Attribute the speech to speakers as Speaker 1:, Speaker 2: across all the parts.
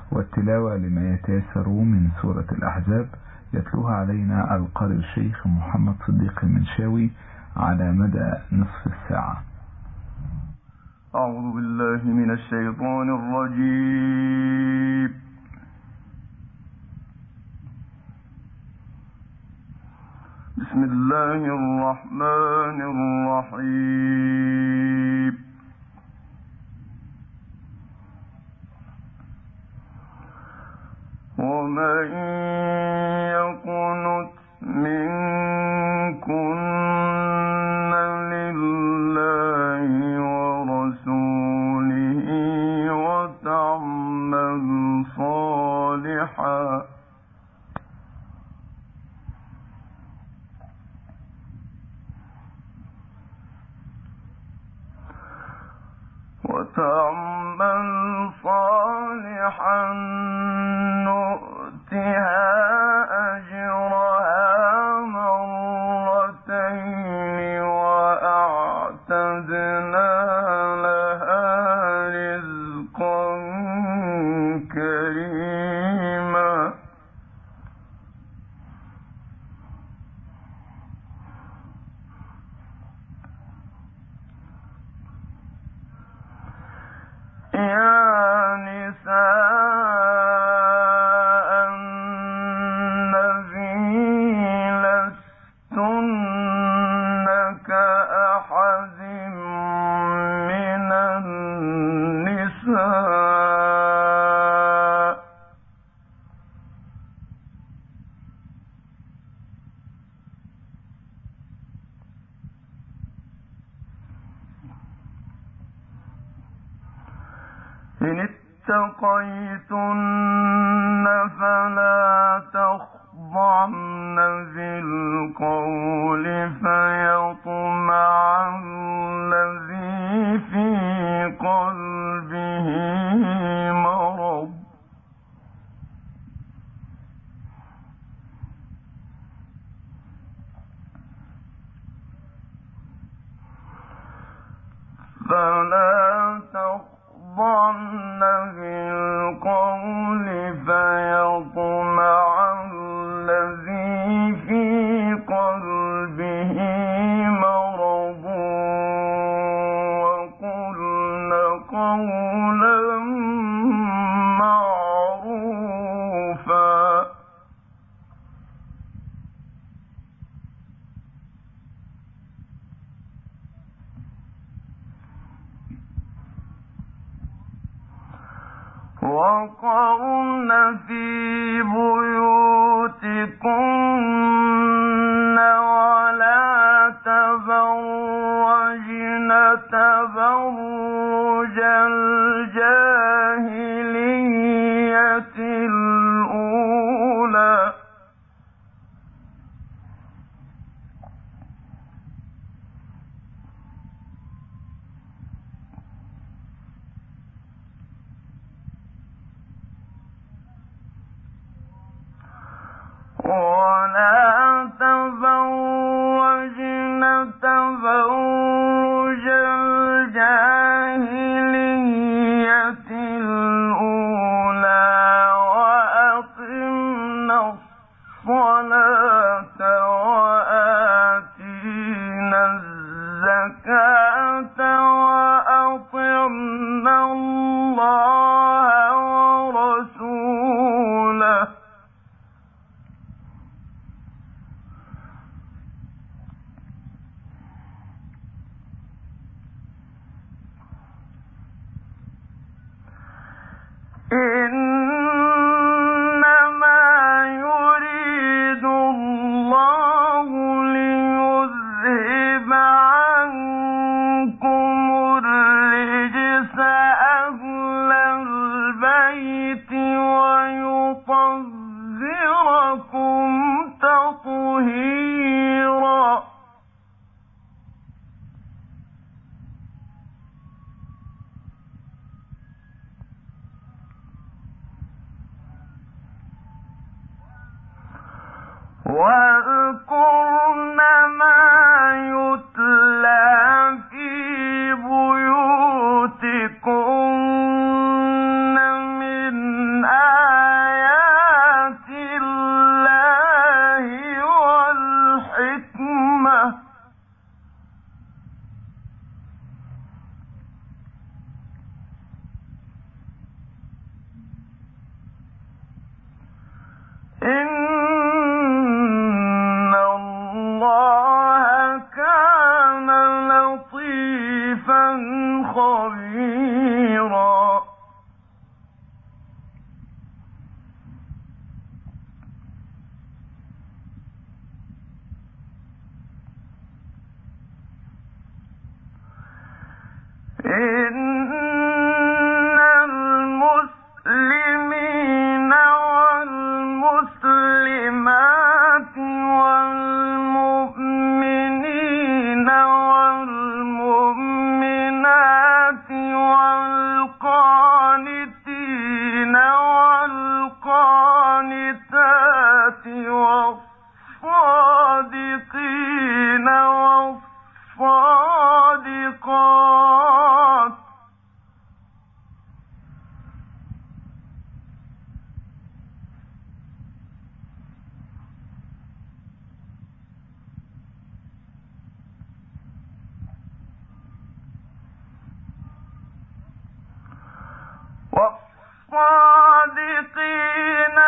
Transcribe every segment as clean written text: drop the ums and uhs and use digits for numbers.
Speaker 1: والتلاوة لما يتيسر من سورة الأحزاب يتلوها علينا القارئ الشيخ محمد صديق المنشاوي على مدى نصف الساعة.
Speaker 2: أعوذ بالله من الشيطان الرجيم. بسم الله الرحمن الرحيم. ومن يقنت منكن لله ورسوله وتعمل صالحا نؤتها أجرها مرتين وأعتدنا لها رزقا كريما. يا نساء النبي لستن كأحد من النساء إن اتقيتن فلا تخضعن بالقول فيطمع الذي في قلبه مرض فلا تخضعن بالقول فيطمع الذي في قلبه مرض وقلن قولا معروفا. وقرن في بيوتكن ولا تبرجن تبرج الجاهلية الأولى ولا تبرجن تبرج الجاهلية الأولى وأقمنا الصلاة وآتينا الزكاة وأطعنا الله ورسوله إنما يريد الله ليذهب عنكم الرجس أهل البيت ويطهركم تطهيرا. واذكرن ما يتلى في بيوتكن من إن المسلمين والمسلمات والمؤمنين والمؤمنات والقانتين والقانتات والصادقين والصادقات والصادقين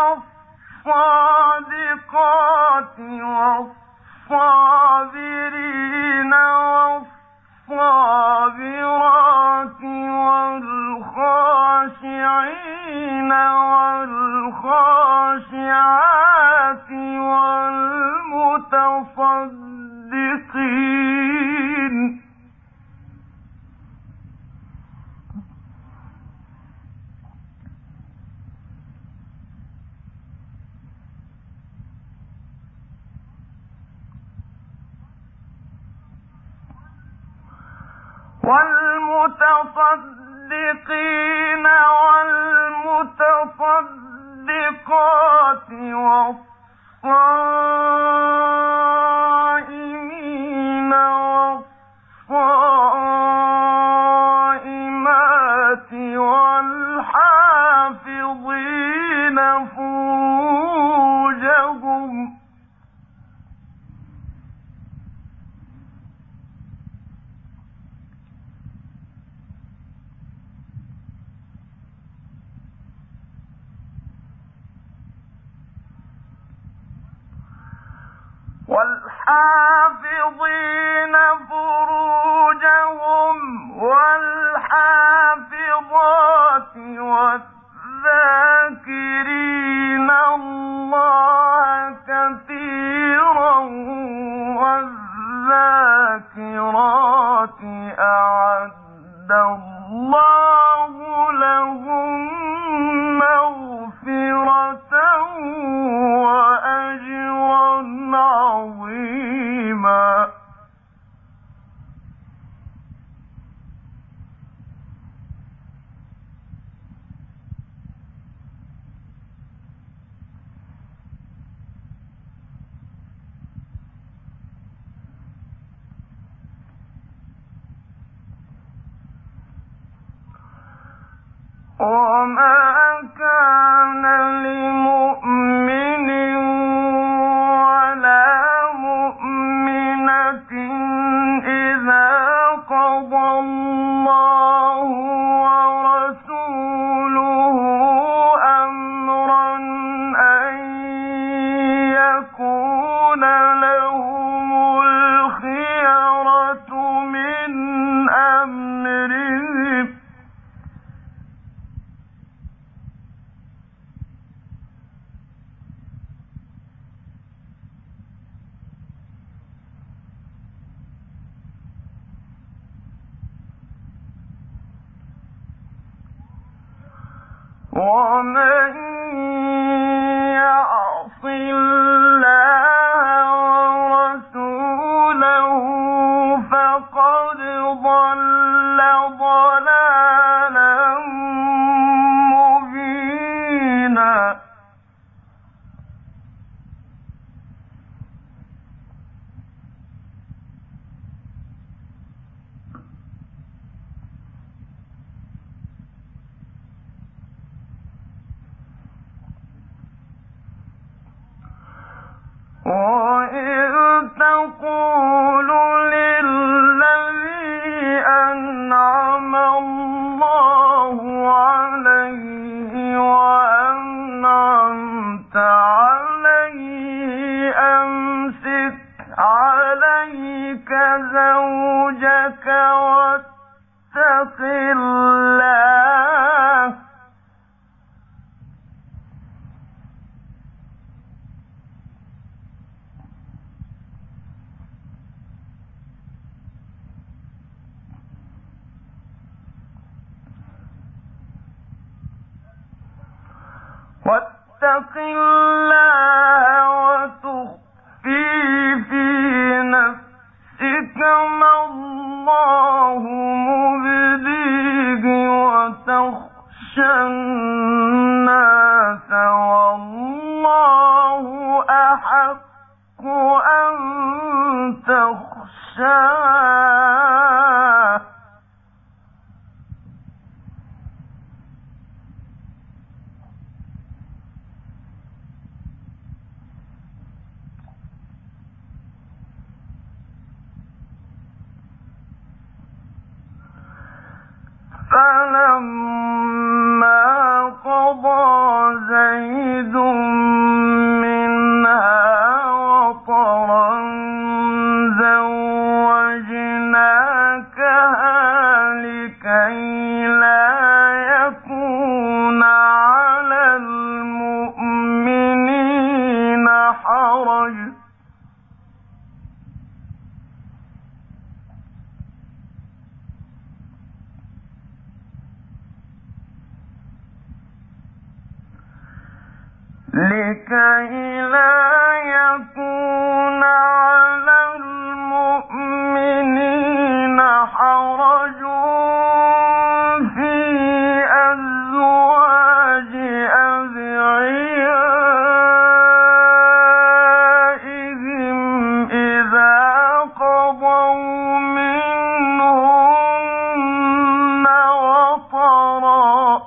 Speaker 2: والصادقات والصابرين والصابرات والخاشعين والخاشعات والمتصدقين والمتصدقين والمتصدقات والصائمين والصائمات والحافظين فروجهم والحافظين فروجهم والحافظات والذاكرين الله كثيرا والذاكرات أعد الله لهم مغفرة وأجرا عظيما وما كان لمؤمن ولا مؤمنة إذا قضى الله ورسوله أمرا أن يكون لهم الخيرة من أمرهم ومن يعص الله ورسوله فقد ضل ضلالا مبينا وإذ تقول للذي أنعم الله عليه وأنعمت عليه أمسك عليك زوجك واتق الله واتق الله وتخفي في نفسك ما الله مبديه وتخشى الناس والله أحق أن تخشاه. فلما قضى زيد منها وطرا زوجناكها لكي لا يكون على المؤمنين حرج في أزواج أدعيائهم إذا قضوا منهن وطرا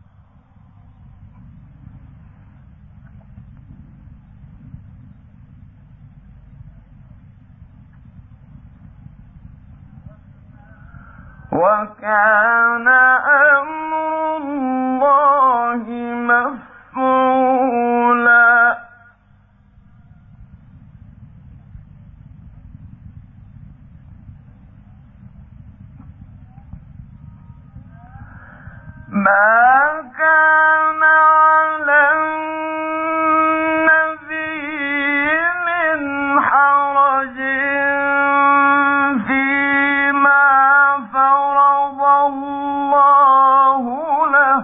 Speaker 2: وكان أمر الله مفعولا. ما كان على النبي من حرج فيما فرض الله له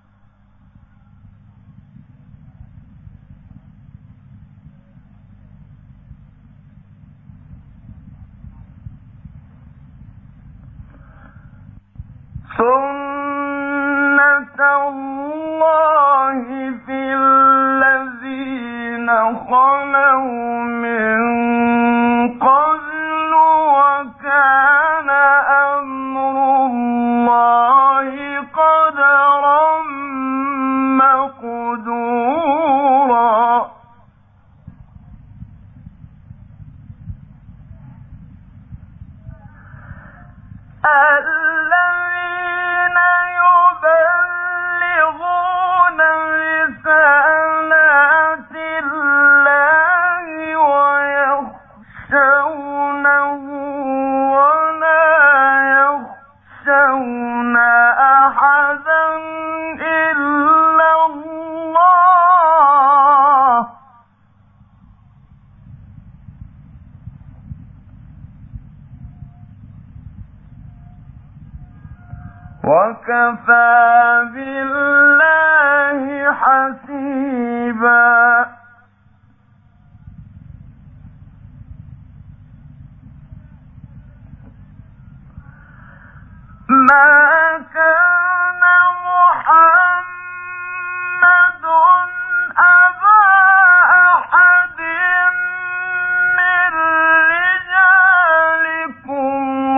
Speaker 2: سنة الله في الذين خلوا من قبل وكان أمر الله قدرا مقدورا. الذين يبلغون رسالات الله ويخشونه ولا يخشون أحدا إلا الله وكفى بالله حسيبا. ما كان محمد أبا أحد من رجالكم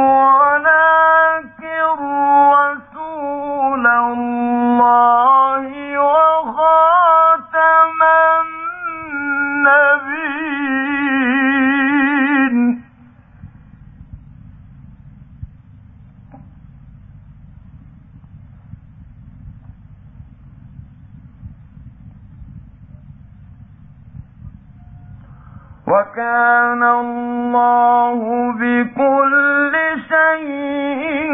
Speaker 2: ولكن رسول الله وخاتم النبيين. وكان الله بكل شيء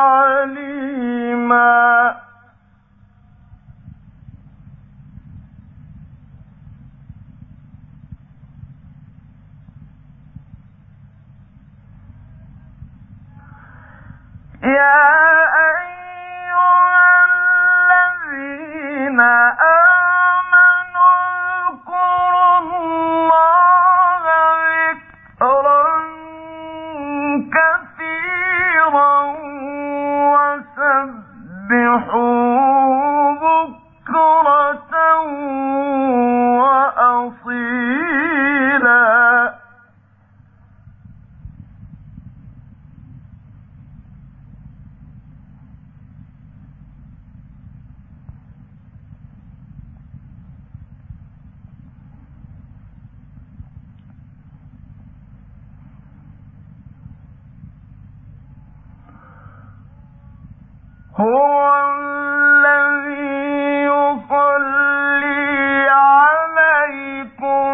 Speaker 2: عليما. يا أيها الذين آمنوا هو الذي يصلي عليكم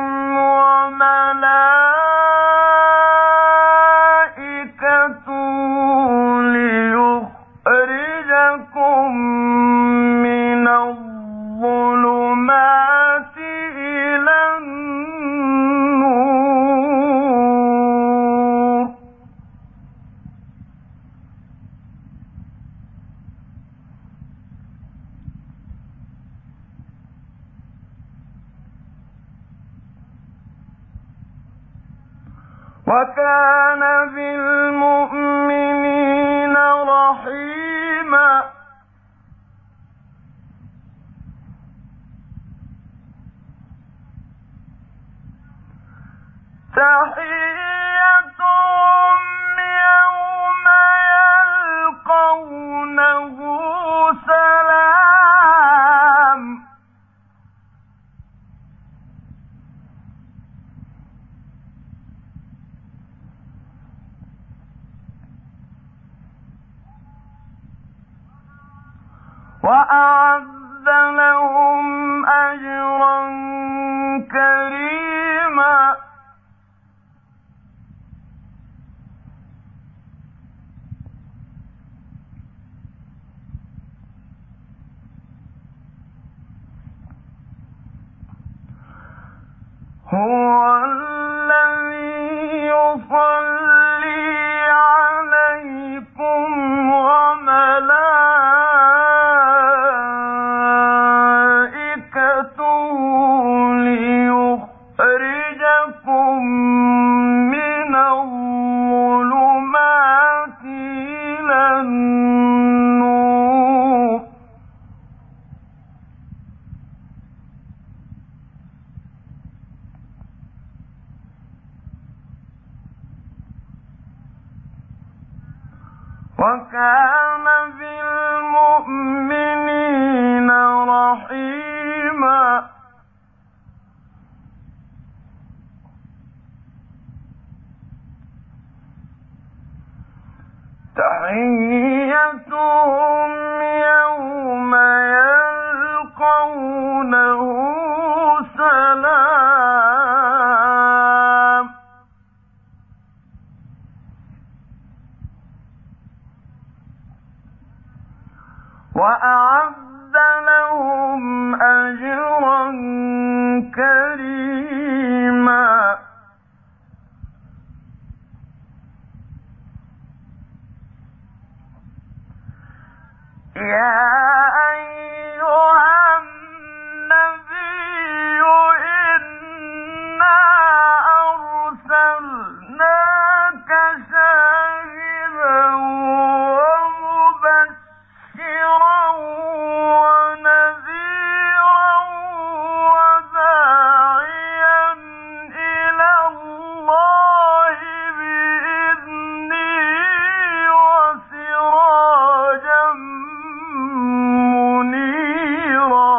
Speaker 2: وملائكته ليخرجكم من الظلمات إلى النور. وكان بالمؤمنين رحيما. تحيتهم يوم يلقونه سلام. وأعد لهم أجرا كريما. هو الذي يصلي عليكم وملائكته ليخرجكم من الظلمات إلى النور. وكان بالمؤمنين رحيما. تحيتهم يوم يلقونه سلام. وأعد لهم أجرا كريما. يا أيها النبي إنا أرسلناك شاهدا ومبشرا ونذيرا وداعيا إلى الله بإذنه وسراجا منيرا.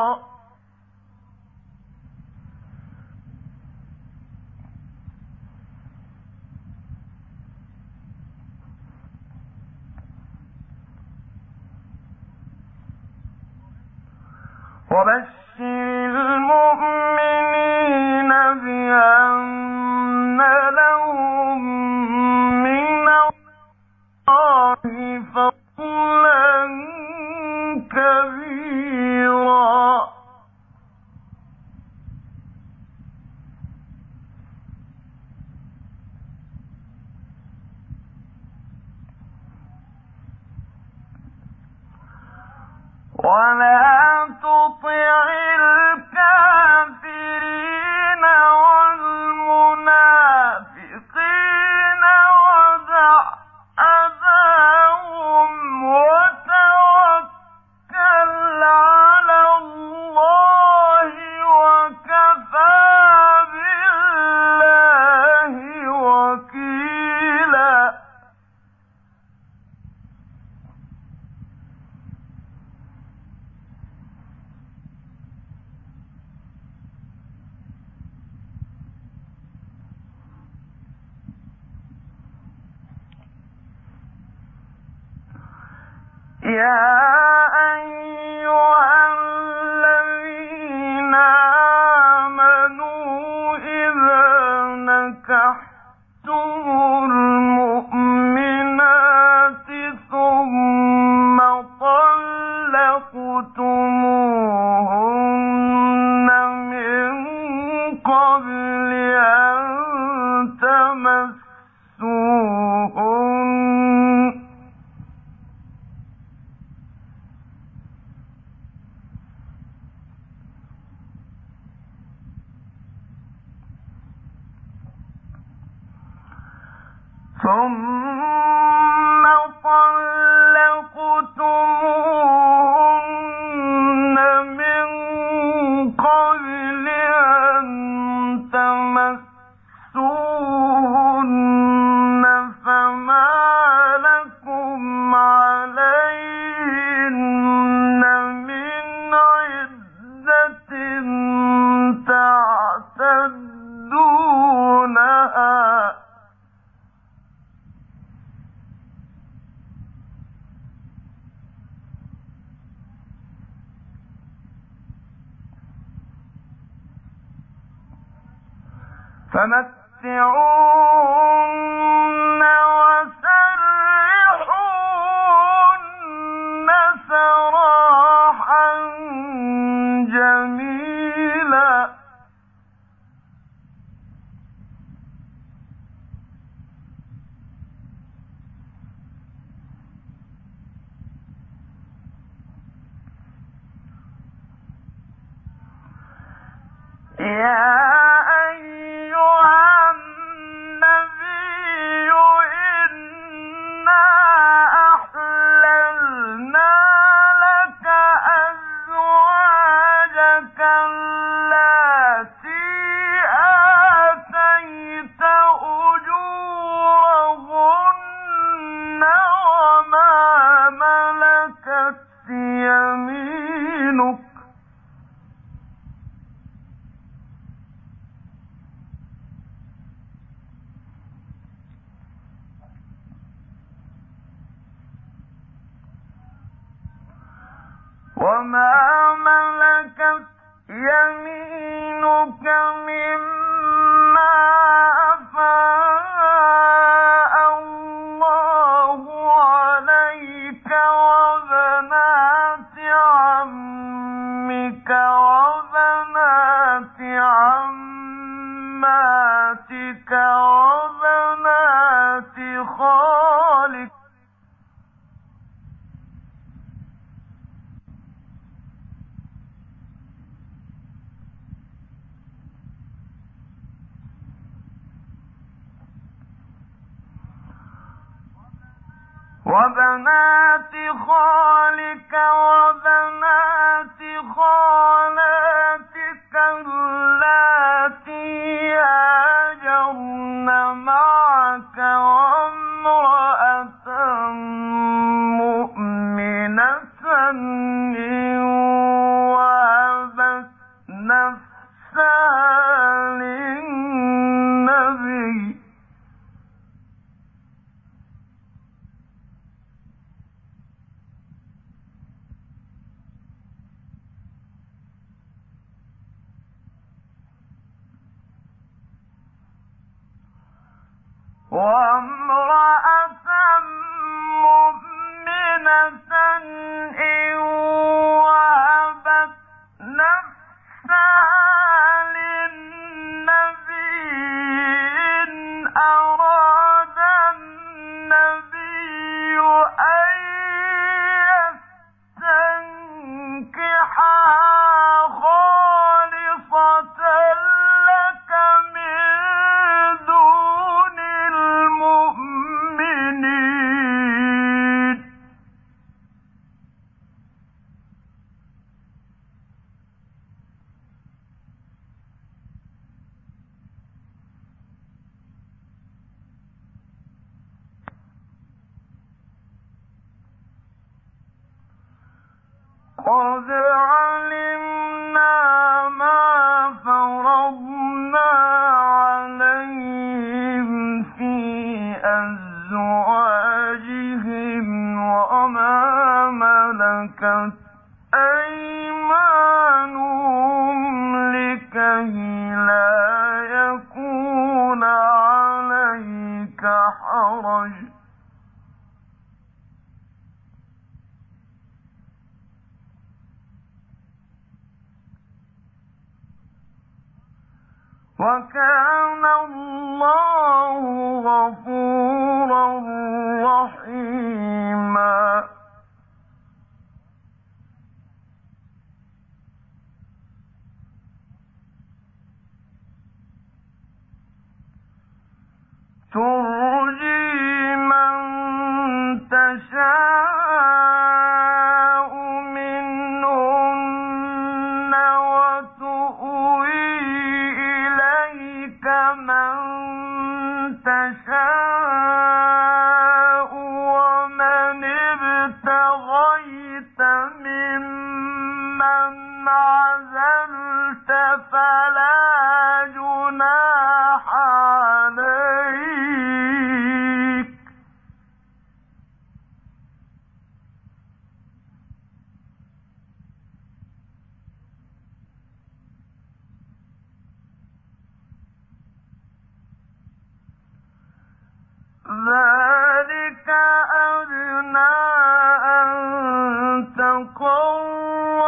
Speaker 2: وبشر المؤمنين بأن لهم من الله فضلا كبيرا. ولا تطع الكافرين والمنافقين ودع أذاهم وتوكل على الله وكفى بالله وكيلا. يا ثم طلقتموهن من قبل أن تمسوهن فما لكم عليهن من عدة تعتدونها فمتعوهن وسرحوهن سراحا جميلا يا أيها النبي إنا أحللنا لك أزواجك اللاتي آتيت أجورهن وما ملكت يمينك مما أفاء الله عليك وبنات عمك وبنات عماتك وبنات خالك وبنات خالك وبنات خالاتك اللاتي هاجرن معك وامرأة مؤمنة إن وهبت نفسها للنبي وامرأة مؤمنة إن وهبت نفسها للنبي إن أراد النبي أن يستنكحها خالصة لك من دون المؤمنين قد علمنا ما فرضنا عليهم في أزواجهم وما ملكت أيمانهم لكي لا يكون عليك حرج وكان الله غفورا رحيما ترجي نزلت فلا جناح عليك ذلك أدنى أن تقر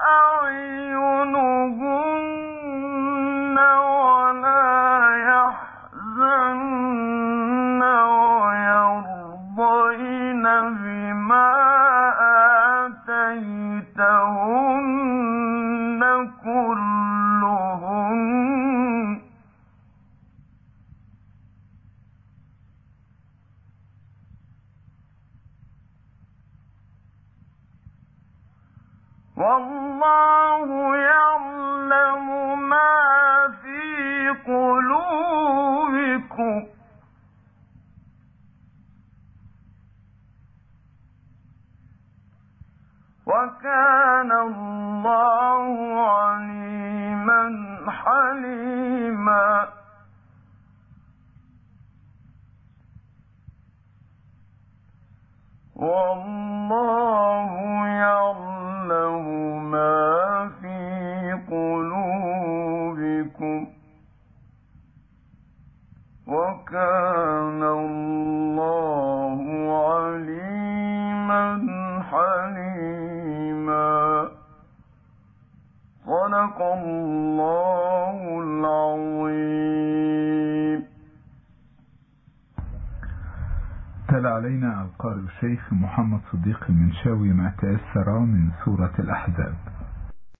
Speaker 2: أعينهن ولا يحزن ويرضين بما آتيتهن كلهن والله يعلم ما في قلوبكم وكان الله عليما حليما والله يعلم ما في قلوبكم وكان الله عليما حليما صدق الله العظيم.
Speaker 1: تلا علينا القارئ الشيخ محمد صديق المنشاوي ما تيسر من سورة الأحزاب.